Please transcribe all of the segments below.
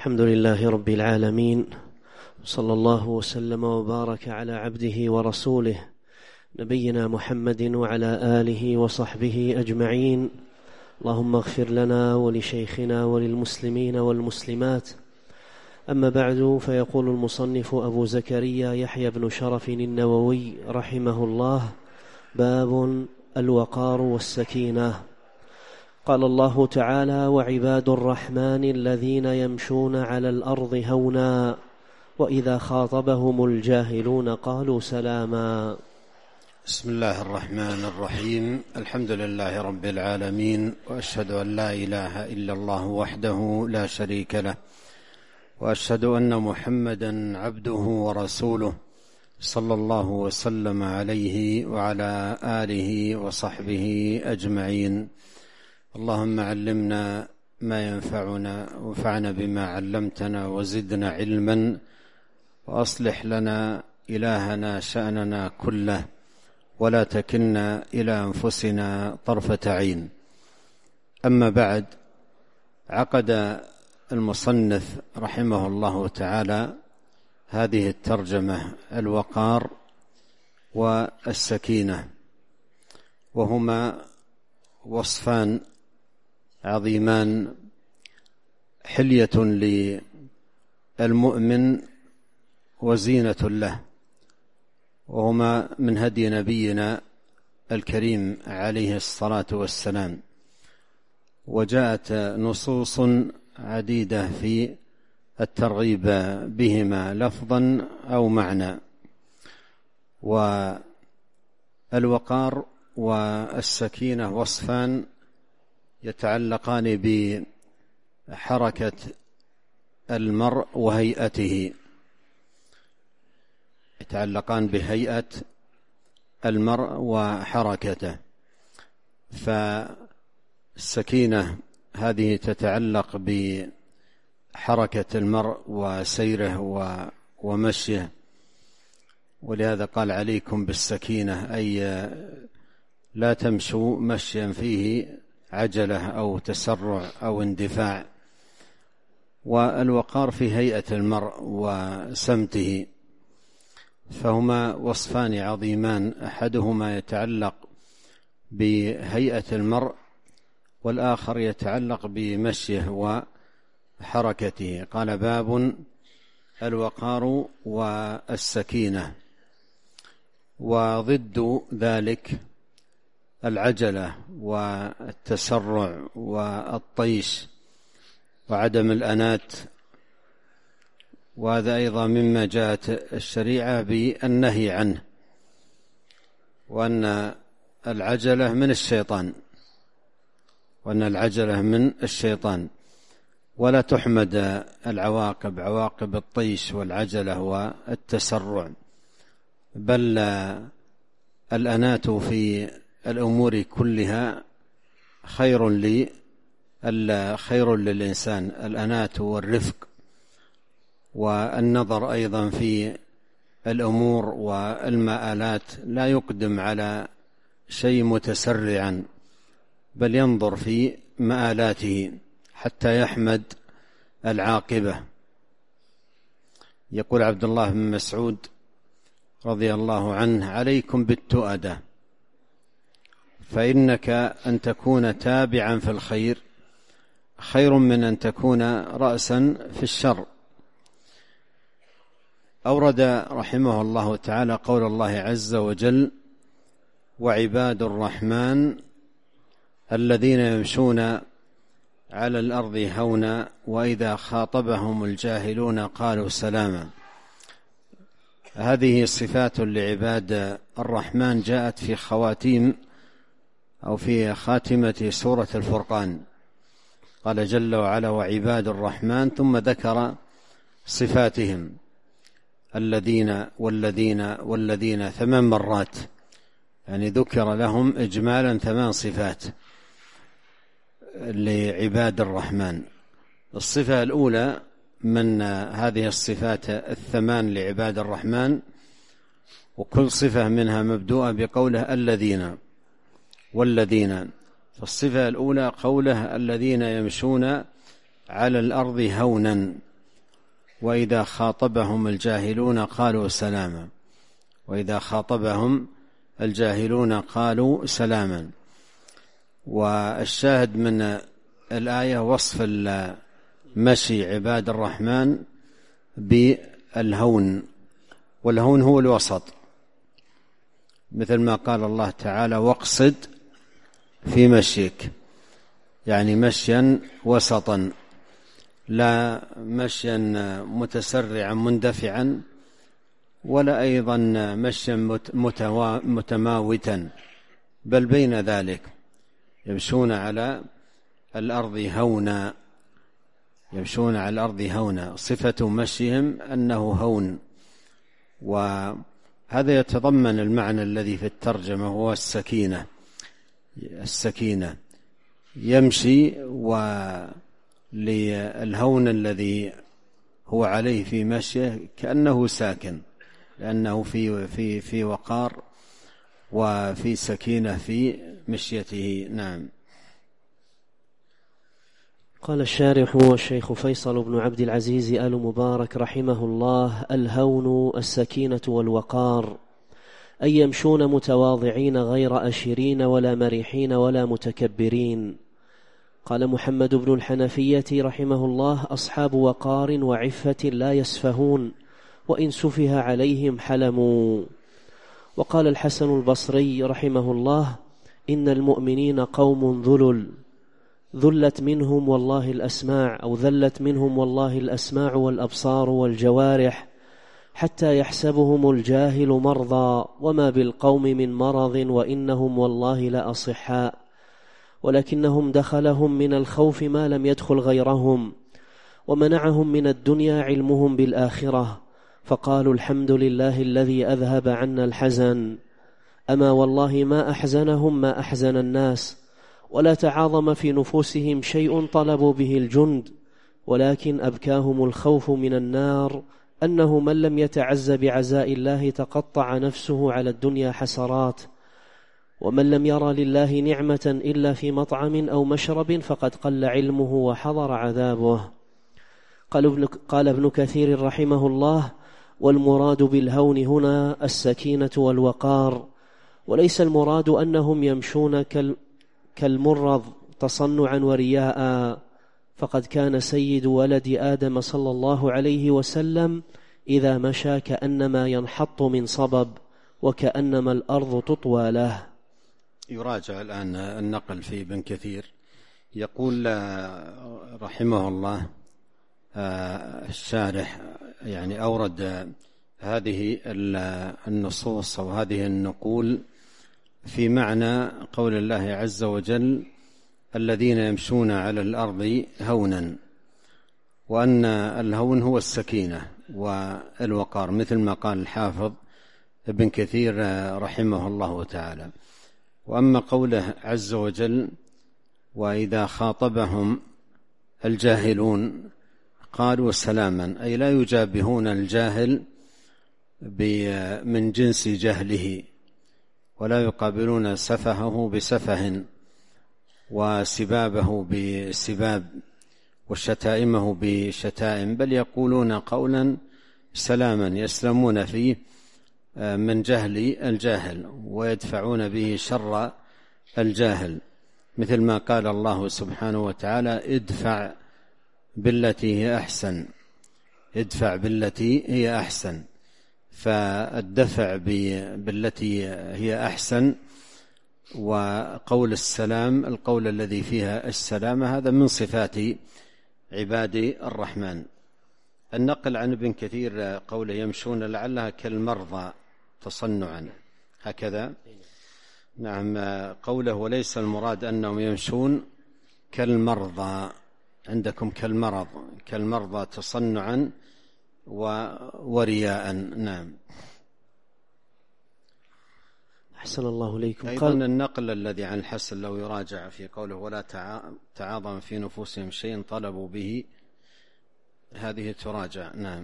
الحمد لله رب العالمين، صلى الله وسلم وبارك على عبده ورسوله نبينا محمد وعلى آله وصحبه أجمعين. اللهم اغفر لنا ولشيخنا وللمسلمين والمسلمات. أما بعد، فيقول المصنف أبو زكريا يحيى بن شرف النووي رحمه الله: باب الوقار والسكينة. قال الله تعالى: وعباد الرحمن الذين يمشون على الأرض هونا وإذا خاطبهم الجاهلون قالوا سلاما. بسم الله الرحمن الرحيم. الحمد لله رب العالمين، وأشهد أن لا إله إلا الله وحده لا شريك له، وأشهد أن محمدا عبده ورسوله صلى الله وسلم عليه وعلى آله وصحبه أجمعين. اللهم علمنا ما ينفعنا وانفعنا بما علمتنا وزدنا علما، وأصلح لنا إلهنا شأننا كله، ولا تكلنا إلى أنفسنا طرفة عين. أما بعد، عقد المصنف رحمه الله تعالى هذه الترجمة: الوقار والسكينة، وهما وصفان عظيمان، حلية للمؤمن وزينة له، وهما من هدي نبينا الكريم عليه الصلاة والسلام. وجاءت نصوص عديدة في الترغيب بهما لفظا أو معنى. والوقار والسكينة وصفان يتعلقان بحركة المرء وهيئته، يتعلقان بهيئة المرء وحركته. فالسكينة هذه تتعلق بحركة المرء وسيره ومشيه، ولهذا قال: عليكم بالسكينة، أي لا تمشوا مشيا فيه عجلة أو تسرع أو اندفاع. والوقار في هيئة المرء وسمته، فهما وصفان عظيمان، أحدهما يتعلق بهيئة المرء، والآخر يتعلق بمشيه وحركته. قال: باب الوقار والسكينة. وضد ذلك العجلة والتسرع والطيش وعدم الأنات، وهذا أيضا مما جاءت الشريعة بالنهي عنه، وأن العجلة من الشيطان، ولا تحمد العواقب، عواقب الطيش والعجلة والتسرع، بل الأنات في الأمور كلها خير للإنسان، الأنات والرفق والنظر أيضا في الأمور والمآلات، لا يقدم على شيء متسرعا، بل ينظر في مآلاته حتى يحمد العاقبة. يقول عبد الله بن مسعود رضي الله عنه: عليكم بالتؤدة، فإنك أن تكون تابعا في الخير خير من أن تكون رأسا في الشر. أورد رحمه الله تعالى قول الله عز وجل: وعباد الرحمن الذين يمشون على الأرض هونا وإذا خاطبهم الجاهلون قالوا سلاما. هذه صفات لعباد الرحمن جاءت في خواتيم أو في خاتمة سورة الفرقان. قال جل وعلا: وعباد الرحمن، ثم ذكر صفاتهم: الذين والذين والذين 8 مرات، يعني ذكر لهم إجمالا 8 صفات لعباد الرحمن. الصفة الأولى من هذه الصفات 8 لعباد الرحمن، وكل صفة منها مبدوءة بقوله الذين والذين. فالصفة الأولى قوله: الذين يمشون على الأرض هونا، وإذا خاطبهم الجاهلون قالوا سلاما. وإذا خاطبهم الجاهلون قالوا سلاما. والشاهد من الآية وصف مشي عباد الرحمن بالهون، والهون هو الوسط، مثل ما قال الله تعالى واقصد في مشيك، يعني مشيا وسطا، لا مشيا متسرعا مندفعا، ولا أيضا مشيا متماوتا، بل بين ذلك، يمشون على الأرض هونا، يمشون على الأرض هونا، صفة مشيهم أنه هون. وهذا يتضمن المعنى الذي في الترجمة هو السكينة. السكينة يمشي، وللهون الذي هو عليه في مشيه كأنه ساكن، لأنه في وقار وفي سكينة في مشيته. نعم. قال الشارح والشيخ فيصل بن عبد العزيز آل مبارك رحمه الله: الهون السكينة والوقار، أي يمشون متواضعين غير أشرين ولا مريحين ولا متكبرين. قال محمد بن الحنفية رحمه الله: أصحاب وقار وعفة لا يسفهون، وإن سفه عليهم حلموا. وقال الحسن البصري رحمه الله: إن المؤمنين قوم ذلت منهم والله الأسماع، أو ذلت منهم والله الأسماع والأبصار والجوارح، حتى يحسبهم الجاهل مرضى، وما بالقوم من مرض وإنهم والله لأصحاء، ولكنهم دخلهم من الخوف ما لم يدخل غيرهم، ومنعهم من الدنيا علمهم بالآخرة، فقالوا الحمد لله الذي أذهب عنا الحزن. أما والله ما أحزنهم ما أحزن الناس، ولا تعاظم في نفوسهم شيء طلبوا به الجند، ولكن أبكاهم الخوف من النار، أنه من لم يتعز بعزاء الله تقطع نفسه على الدنيا حسرات، ومن لم يرى لله نعمة إلا في مطعم أو مشرب فقد قل علمه وحضر عذابه. قال ابن كثير رحمه الله: والمراد بالهون هنا السكينة والوقار، وليس المراد أنهم يمشون كالمرض تصنعا ورياء، فقد كان سيد ولد آدم صلى الله عليه وسلم إذا مشى كأنما ينحط من صبب، وكأنما الأرض تطوى له. يراجع الآن النقل في ابن كثير، يقول رحمه الله الشارح، يعني أورد هذه النصوص أو هذه النقول في معنى قول الله عز وجل: الذين يمشون على الأرض هونا، وأن الهون هو السكينة والوقار، مثل ما قال الحافظ ابن كثير رحمه الله تعالى. وأما قوله عز وجل: وإذا خاطبهم الجاهلون قالوا سلاما، أي لا يجابهون الجاهل من جنس جهله، ولا يقابلون سفهه بسفه، وسبابه بسباب، وشتائمه بشتائم، بل يقولون قولا سلاما يسلمون فيه من جهل الجاهل، ويدفعون به شر الجاهل، مثل ما قال الله سبحانه وتعالى: ادفع بالتي هي أحسن، ادفع بالتي هي أحسن. فالدفع بالتي هي أحسن وقول السلام، القول الذي فيها السلامة، هذا من صفات عباد الرحمن. النقل عن ابن كثير قوله يمشون لعلها كالمرضى تصنعا، هكذا. نعم. قوله وليس المراد أنهم يمشون كالمرضى، عندكم كالمرضى تصنعا ورياء. نعم. أحسن الله إليكم. أيضا النقل الذي عن الحسن لو يراجع في قوله ولا تعاظم في نفوسهم شيء طلبوا به، هذه تراجع. نعم.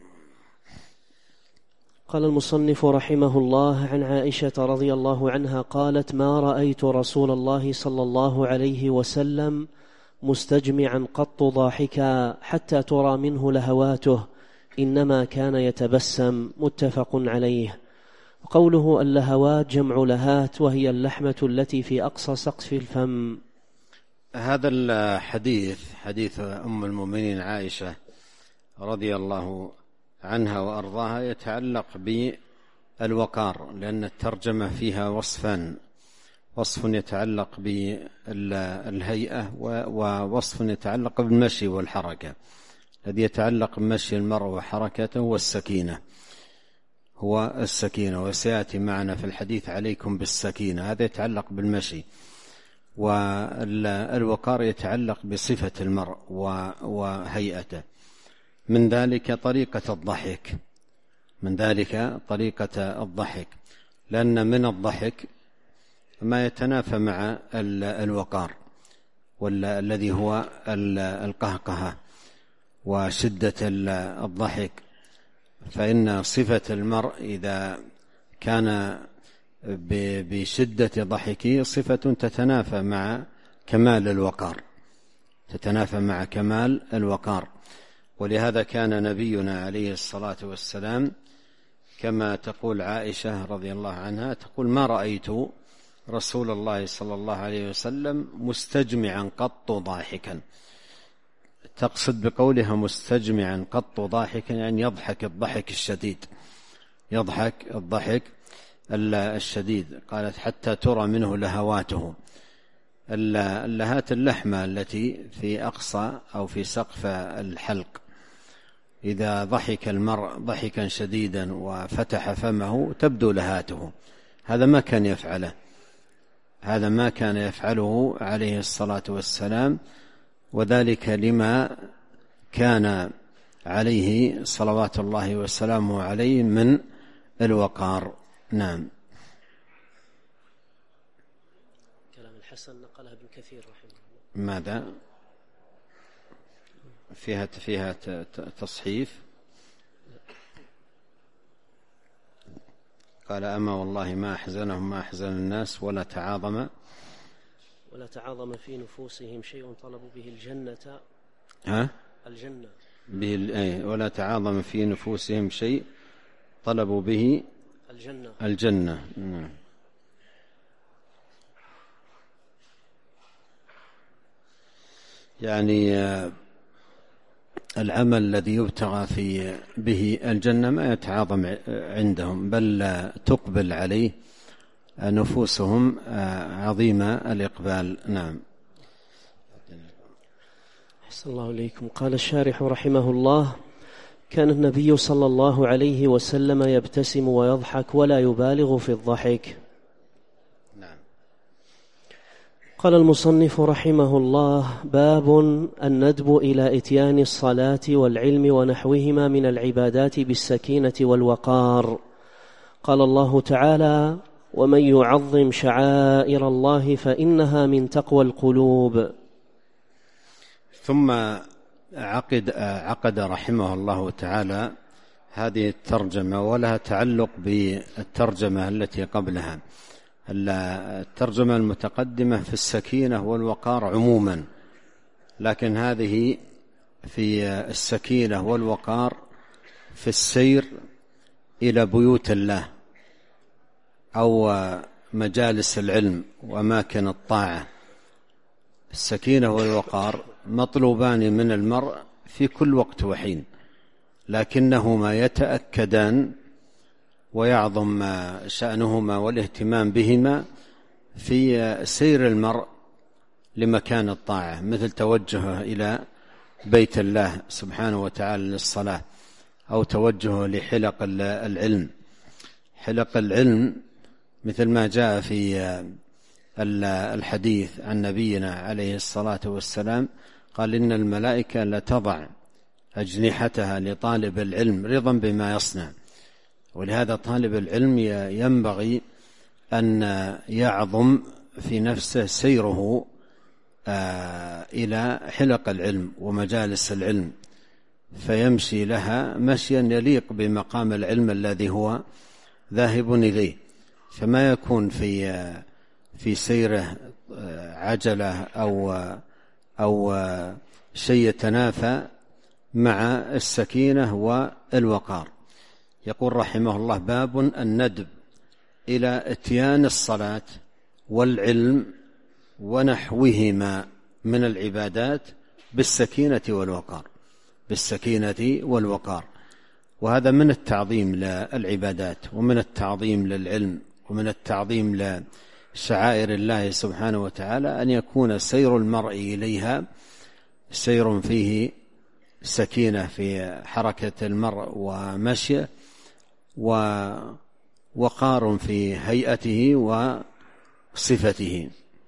قال المصنف رحمه الله: عن عائشة رضي الله عنها قالت: ما رأيت رسول الله صلى الله عليه وسلم مستجمعا قط ضاحكا حتى ترى منه لهواته، إنما كان يتبسم. متفق عليه. قوله اللهوات جمع لهات، وهي اللحمة التي في أقصى سقف الفم. هذا الحديث حديث أم المؤمنين عائشة رضي الله عنها وأرضاها يتعلق بالوقار، لأن الترجمة فيها وصفان: وصف يتعلق بالهيئة، ووصف يتعلق بالمشي والحركة. الذي يتعلق بمشي المرء وحركته هو السكينة، وسيأتي معنا في الحديث عليكم بالسكينة، هذا يتعلق بالمشي. والوقار يتعلق بصفة المرء وهيئته. من ذلك طريقة الضحك، لأن من الضحك ما يتنافى مع الوقار، والذي هو القهقهة وشدة الضحك. فإن صفة المرء إذا كان بشدة ضحكه صفة تتنافى مع كمال الوقار. ولهذا كان نبينا عليه الصلاة والسلام كما تقول عائشة رضي الله عنها، تقول: ما رأيت رسول الله صلى الله عليه وسلم مستجمعا قط ضاحكا. تقصد بقولها مستجمعا قط ضاحكا يعني يضحك الضحك الشديد. قالت: حتى ترى منه لهواته. اللهات اللحمة التي في أقصى أو في سقف الحلق. إذا ضحك المرء ضحكا شديدا وفتح فمه تبدو لهاته. هذا ما كان يفعله عليه الصلاة والسلام، وذلك لما كان عليه صلوات الله وسلامه عليه من الوقار. نعم. كلام الحسن نقلها ابن كثير رحمه الله. ماذا فيها تصحيف؟ قال: أما والله ما أحزنهم ما أحزن الناس ولا تعاظم في نفوسهم شيء طلبوا به الجنة. الجنة ولا تعاظم في نفوسهم شيء طلبوا به الجنة. يعني العمل الذي يبتغى به الجنة ما يتعاظم عندهم، بل تقبل عليه نفوسهم عظيمة الإقبال. نعم. أحسن الله إليكم. قال الشارح رحمه الله: كان النبي صلى الله عليه وسلم يبتسم ويضحك ولا يبالغ في الضحك. نعم. قال المصنف رحمه الله: باب الندب إلى إتيان الصلاة والعلم ونحوهما من العبادات بالسكينة والوقار. قال الله تعالى: ومن يعظم شعائر الله فإنها من تقوى القلوب. ثم عقد رحمه الله تعالى هذه الترجمة، ولها تعلق بالترجمة التي قبلها. الترجمة المتقدمة في السكينة والوقار عموما، لكن هذه في السكينة والوقار في السير إلى بيوت الله أو مجالس العلم وأماكن الطاعة. السكينة والوقار مطلوبان من المرء في كل وقت وحين، لكنهما يتأكدان ويعظم شأنهما والاهتمام بهما في سير المرء لمكان الطاعة، مثل توجهه إلى بيت الله سبحانه وتعالى للصلاة، أو توجهه لحلق العلم. حلق العلم مثل ما جاء في الحديث عن نبينا عليه الصلاة والسلام، قال: إن الملائكة لتضع أجنحتها لطالب العلم رضا بما يصنع. ولهذا طالب العلم ينبغي أن يعظم في نفسه سيره إلى حلق العلم ومجالس العلم، فيمشي لها مشيا يليق بمقام العلم الذي هو ذاهب إليه. فما يكون في سيره عجلة أو شيء يتنافى مع السكينة والوقار. يقول رحمه الله: باب الندب إلى إتيان الصلاة والعلم ونحوهما من العبادات بالسكينة والوقار، بالسكينة والوقار. وهذا من التعظيم للعبادات ومن التعظيم للعلم ومن التعظيم لشعائر الله سبحانه وتعالى، أن يكون سير المرء إليها سير فيه سكينة في حركة المرء ومشيه، ووقار في هيئته وصفته.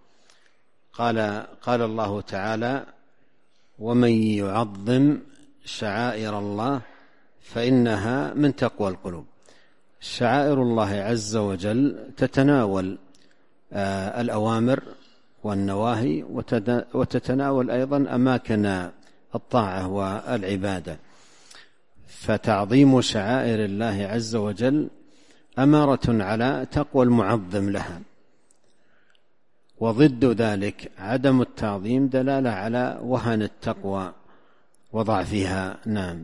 قال الله تعالى: ومن يعظم شعائر الله فإنها من تقوى القلوب. شعائر الله عز وجل تتناول الأوامر والنواهي، وتتناول أيضا أماكن الطاعة والعبادة. فتعظيم شعائر الله عز وجل أمارة على تقوى المعظم لها، وضد ذلك عدم التعظيم دلالة على وهن التقوى وضعفها. نعم.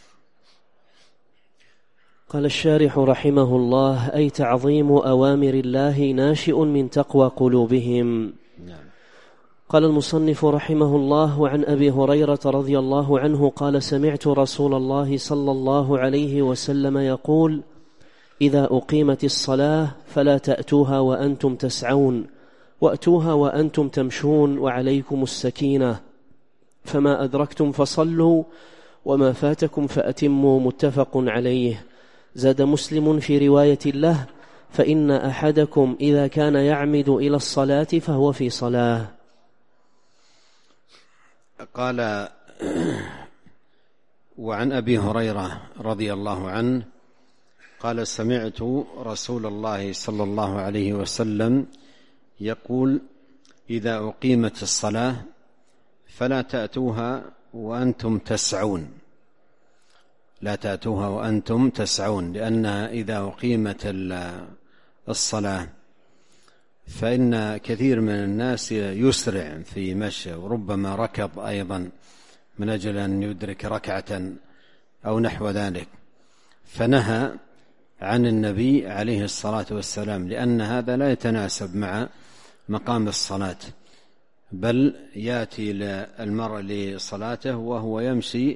قال الشارح رحمه الله: أي تعظيم أوامر الله ناشئ من تقوى قلوبهم. نعم. قال المصنف رحمه الله: وعن أبي هريرة رضي الله عنه قال: سمعت رسول الله صلى الله عليه وسلم يقول: إذا أقيمت الصلاة فلا تأتوها وأنتم تسعون، وأتوها وأنتم تمشون، وعليكم السكينة، فما أدركتم فصلوا وما فاتكم فأتموا. متفق عليه. زاد مسلم في رواية له: فإن أحدكم إذا كان يعمد إلى الصلاة فهو في صلاة. قال: وعن أبي هريرة رضي الله عنه قال: سمعت رسول الله صلى الله عليه وسلم يقول: إذا أقيمت الصلاة فلا تأتوها وأنتم تسعون. لا تأتوها وأنتم تسعون، لأنها إذا أقيمت الصلاة فإن كثير من الناس يسرع في مشي، وربما ركض أيضا من أجل أن يدرك ركعة أو نحو ذلك. فنهى عن النبي عليه الصلاة والسلام، لأن هذا لا يتناسب مع مقام الصلاة، بل يأتي المرء لصلاته وهو يمشي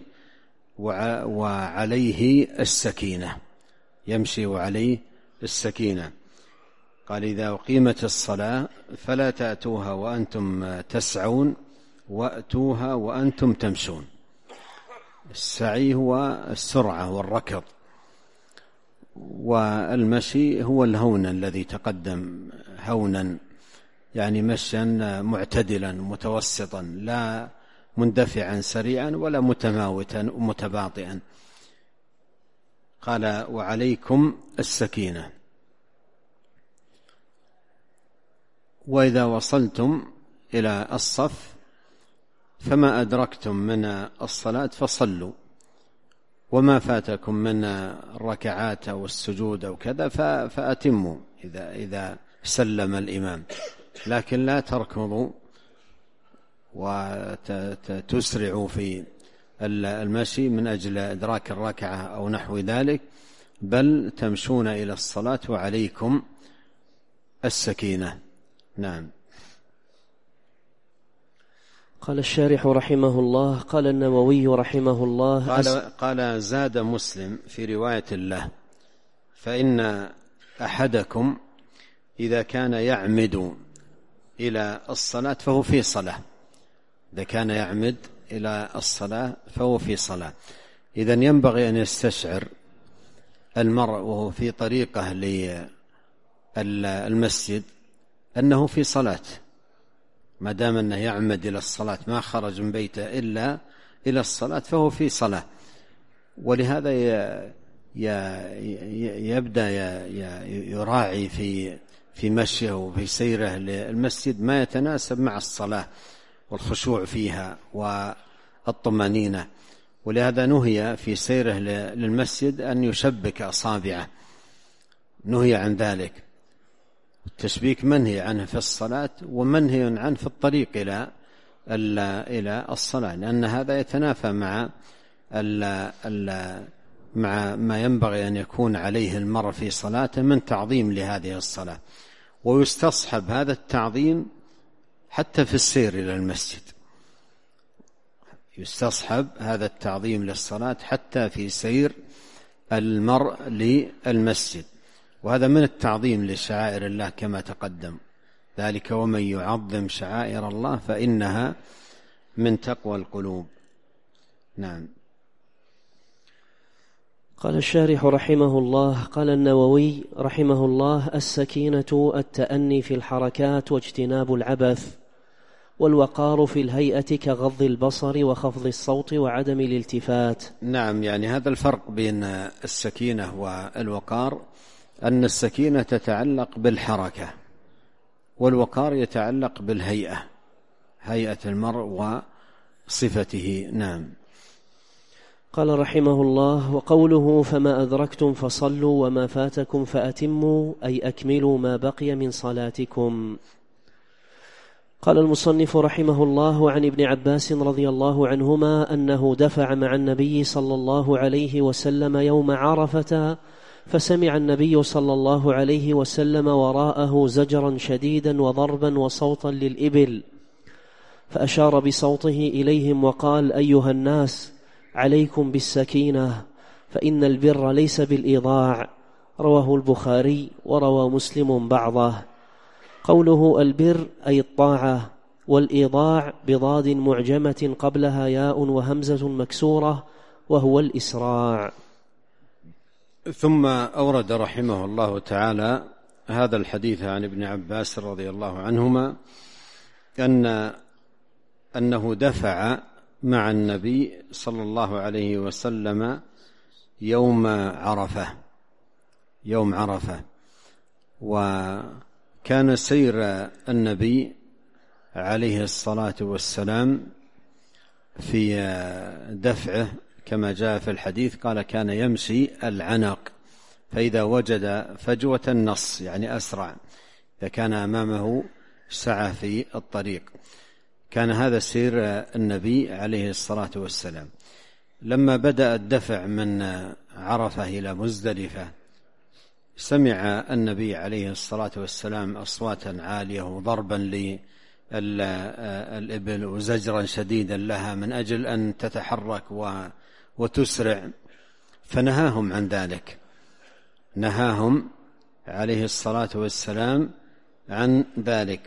وعليه السكينة، يمشي وعليه السكينة. قال: إذا أقيمت الصلاة فلا تأتوها وأنتم تسعون، وأتوها وأنتم تمشون. السعي هو السرعة والركض، والمشي هو الهون الذي تقدم هونا، يعني مشيا معتدلا متوسطا، لا مندفعا سريعا ولا متماوتا متباطئا. قال: وعليكم السكينة. وإذا وصلتم إلى الصف فما أدركتم من الصلاة فصلوا، وما فاتكم من الركعات أو السجود أو كذا فأتموا إذا سلم الإمام، لكن لا تركضوا وتسرعوا في المشي من أجل إدراك الركعة أو نحو ذلك، بل تمشون إلى الصلاة وعليكم السكينة. نعم. قال الشارح رحمه الله: قال النووي رحمه الله: قال زاد مسلم في رواية له: فإن أحدكم إذا كان يعمد إلى الصلاة فهو في صلاة. إذا كان يعمد إلى الصلاة فهو في صلاة. إذن ينبغي أن يستشعر المرء وهو في طريقه للمسجد أنه في صلاة، ما دام أنه يعمد إلى الصلاة، ما خرج من بيته إلا إلى الصلاة فهو في صلاة. ولهذا يبدأ يراعي في مشيه وفي سيره للمسجد ما يتناسب مع الصلاة والخشوع فيها والطمأنينة. ولهذا نهي في سيره للمسجد أن يشبك أصابعه، نهي عن ذلك. التشبيك منهي عنه في الصلاة، ومنهي عنه في الطريق إلى الصلاة، لأن هذا يتنافى مع مع ما ينبغي أن يكون عليه المرء في صلاته من تعظيم لهذه الصلاة. ويستصحب هذا التعظيم حتى في السير إلى المسجد، يستصحب هذا التعظيم للصلاة حتى في سير المرء للمسجد، وهذا من التعظيم لشعائر الله كما تقدم، ذلك ومن يعظم شعائر الله فإنها من تقوى القلوب. نعم. قال الشارح رحمه الله: قال النووي رحمه الله: السكينة التأني في الحركات واجتناب العبث، والوقار في الهيئة كغض البصر وخفض الصوت وعدم الالتفات. نعم، يعني هذا الفرق بين السكينة والوقار، أن السكينة تتعلق بالحركة، والوقار يتعلق بالهيئة، هيئة المرء وصفته. نعم. قال رحمه الله: وقوله فما أدركتم فصلوا وما فاتكم فأتموا، أي أكملوا ما بقي من صلاتكم. قال المصنف رحمه الله: عن ابن عباس رضي الله عنهما أنه دفع مع النبي صلى الله عليه وسلم يوم عرفة، فسمع النبي صلى الله عليه وسلم وراءه زجرا شديدا وضربا وصوتا للإبل، فأشار بصوته إليهم وقال: أيها الناس، عليكم بالسكينة، فإن البر ليس بالإيضاع. رواه البخاري وروى مسلم بعضه. قوله البر أي الطاعة، والإيضاع بضاد معجمة قبلها ياء وهمزة مكسورة، وهو الإسراع. ثم أورد رحمه الله تعالى هذا الحديث عن ابن عباس رضي الله عنهما أنه دفع مع النبي صلى الله عليه وسلم يوم عرفة، وكان سير النبي عليه الصلاة والسلام في دفعه كما جاء في الحديث، قال: كان يمشي العنق، فإذا وجد فجوة النص، يعني أسرع، إذا كان أمامه سعة في الطريق. كان هذا سير النبي عليه الصلاة والسلام. لما بدأ الدفع من عرفة إلى مزدلفة، سمع النبي عليه الصلاة والسلام أصواتا عالية وضربا للإبل وزجرا شديدا لها من أجل أن تتحرك وتسرع، فنهاهم عن ذلك، نهاهم عليه الصلاة والسلام عن ذلك،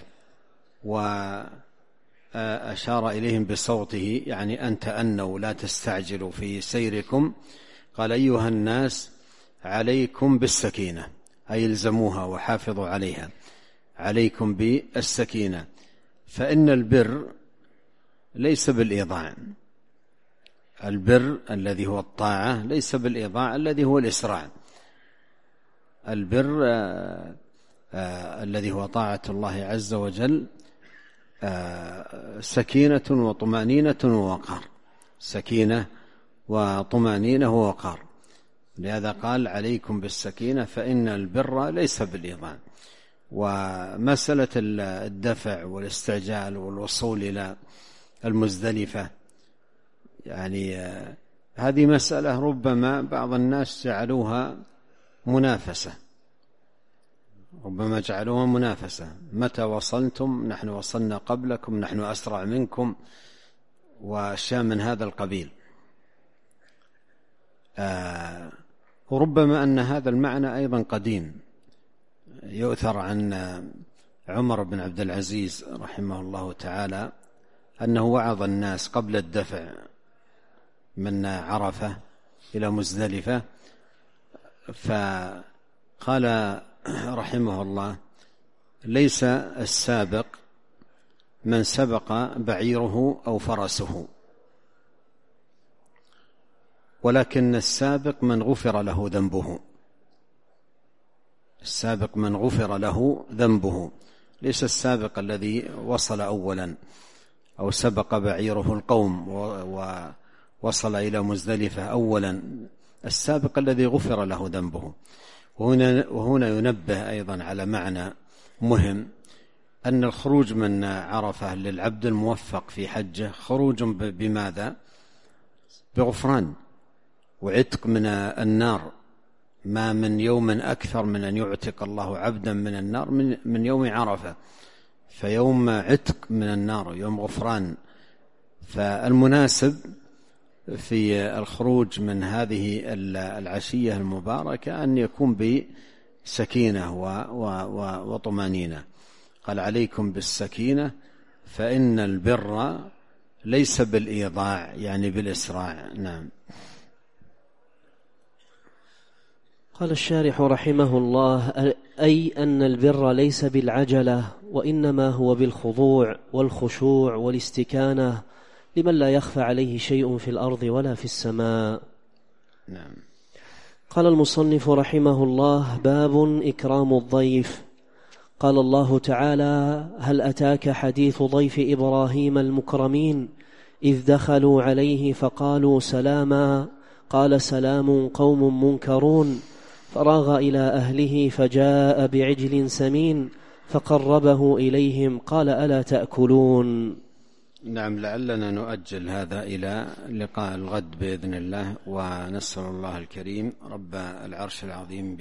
وأشار إليهم بصوته، يعني أن تأنوا لا تستعجلوا في سيركم. قال: أيها الناس، عليكم بالسكينة، أي الزموها وحافظوا عليها، عليكم بالسكينة، فإن البر ليس بالإيضاع، البر الذي هو الطاعة ليس بالإيضاع الذي هو الإسراع. البر الذي هو طاعة الله عز وجل سكينة وطمأنينة ووقار، سكينة وطمأنينة ووقار. لهذا قال: عليكم بالسكينة فإن البر ليس بالإيضاع. ومسألة الدفع والاستعجال والوصول إلى المزدلفة، يعني هذه مسألة ربما بعض الناس جعلوها منافسة، ربما جعلوها منافسة، متى وصلتم؟ نحن وصلنا قبلكم، نحن أسرع منكم، وأشياء من هذا القبيل. وربما أن هذا المعنى أيضا قديم. يؤثر عن عمر بن عبد العزيز رحمه الله تعالى أنه وعظ الناس قبل الدفع من عرفة إلى مزدلفة، فقال رحمه الله: ليس السابق من سبق بعيره أو فرسه، ولكن السابق من غفر له ذنبه. السابق من غفر له ذنبه، ليس السابق الذي وصل أولا أو سبق بعيره القوم ووصل إلى مزدلفة أولا، السابق الذي غفر له ذنبه. وهنا ينبه أيضا على معنى مهم، أن الخروج من عرفة للعبد الموفق في حجه خروج بماذا؟ بغفران وعتق من النار. ما من يوم أكثر من أن يعتق الله عبدا من النار من يوم عرفة، فيوم عتق من النار يوم غفران. فالمناسب في الخروج من هذه العشية المباركة أن يكون بسكينة وطمأنينة. قال عليكم بالسكينة فإن البر ليس بالإيضاع يعني بالإسراع. نعم. قال الشارح رحمه الله: أي أن البر ليس بالعجلة، وإنما هو بالخضوع والخشوع والاستكانة لمن لا يخفى عليه شيء في الأرض ولا في السماء. نعم. قال المصنف رحمه الله: باب إكرام الضيف. قال الله تعالى: هل أتاك حديث ضيف إبراهيم المكرمين إذ دخلوا عليه فقالوا سلاما قال سلام قوم منكرون فراغ إلى أهله فجاء بعجل سمين فقربه إليهم قال ألا تأكلون. نعم. لعلنا نؤجل هذا إلى لقاء الغد بإذن الله، ونسأل الله الكريم رب العرش العظيم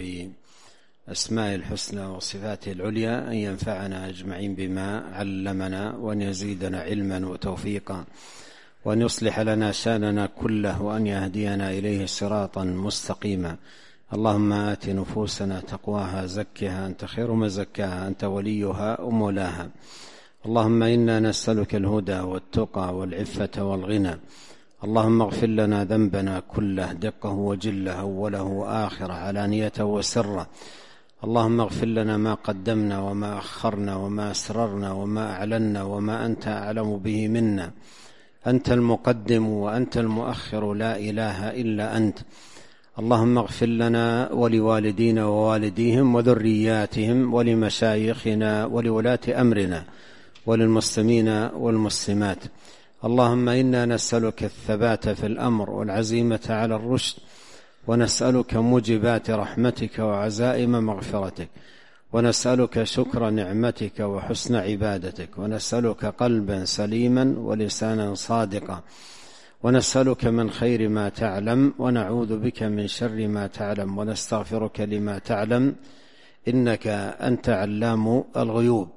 بأسماء الحسنى وصفاته العليا أن ينفعنا أجمعين بما علمنا، وأن يزيدنا علما وتوفيقا، وأن يصلح لنا شأننا كله، وأن يهدينا إليه صراطا مستقيما. اللهم آت نفوسنا تقواها زكها أنت خير من زكاها أنت وليها ومولاها. اللهم إنا نسألك الهدى والتقى والعفة والغنى. اللهم اغفر لنا ذنبنا كله دقه وجله أوله وآخره علانيته وسره. اللهم اغفر لنا ما قدمنا وما أخرنا وما أسررنا وما أعلنا وما أنت أعلم به منا. أنت المقدم وأنت المؤخر، لا إله إلا أنت. اللهم اغفر لنا ولوالدينا ووالديهم وذرياتهم ولمشايخنا ولولاة أمرنا وللمسلمين والمسلمات. اللهم إنا نسألك الثبات في الأمر والعزيمة على الرشد، ونسألك موجبات رحمتك وعزائم مغفرتك، ونسألك شكر نعمتك وحسن عبادتك، ونسألك قلبا سليما ولسانا صادقا، ونسألك من خير ما تعلم، ونعوذ بك من شر ما تعلم، ونستغفرك لما تعلم، إنك أنت علام الغيوب.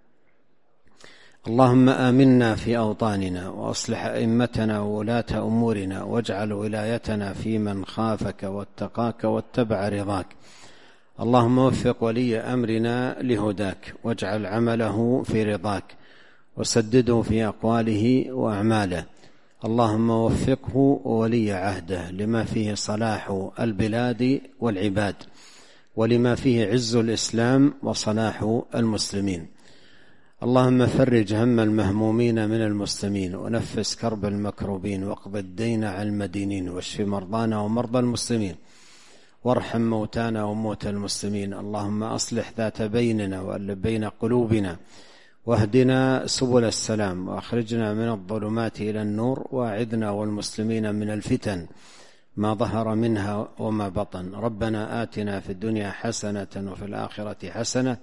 اللهم آمنا في أوطاننا، وأصلح أئمتنا وولاة أمورنا، واجعل ولايتنا في من خافك واتقاك واتبع رضاك. اللهم وفق ولي أمرنا لهداك، واجعل عمله في رضاك، وسدده في أقواله وأعماله. اللهم وفقه وولي عهده لما فيه صلاح البلاد والعباد، ولما فيه عز الإسلام وصلاح المسلمين. اللهم فرج هم المهمومين من المسلمين، ونفس كرب المكروبين، واقض الدين عن المدينين، واشف مرضانا ومرضى المسلمين، وارحم موتانا وموتى المسلمين. اللهم أصلح ذات بيننا وألف بين قلوبنا، واهدنا سبل السلام، وأخرجنا من الظلمات إلى النور، وأعذنا والمسلمين من الفتن ما ظهر منها وما بطن. ربنا آتنا في الدنيا حسنة وفي الآخرة حسنة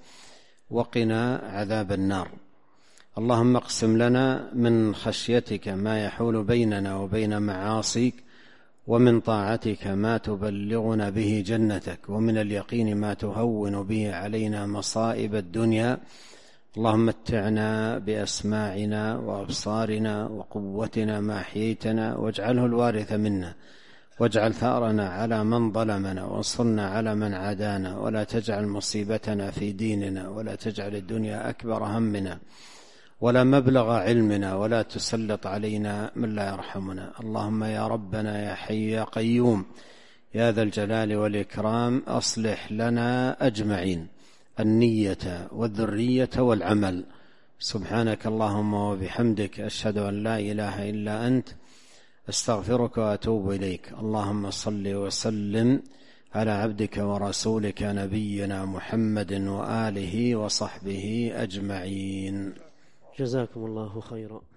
وقنا عذاب النار. اللهم اقسم لنا من خشيتك ما يحول بيننا وبين معاصيك، ومن طاعتك ما تبلغنا به جنتك، ومن اليقين ما تهون به علينا مصائب الدنيا. اللهم متعنا بأسماعنا وأبصارنا وقوتنا ما أحييتنا، واجعله الوارث منا، واجعل ثأرنا على من ظلمنا، وانصرنا على من عادانا، ولا تجعل مصيبتنا في ديننا، ولا تجعل الدنيا أكبر همنا ولا مبلغ علمنا، ولا تسلط علينا من لا يرحمنا. اللهم يا ربنا يا حي يا قيوم يا ذا الجلال والإكرام، أصلح لنا أجمعين النية والذرية والعمل. سبحانك اللهم وبحمدك، أشهد أن لا إله إلا أنت، أستغفرك وأتوب إليك. اللهم صل وسلم على عبدك ورسولك نبينا محمد وآله وصحبه أجمعين. جزاكم الله خيرا.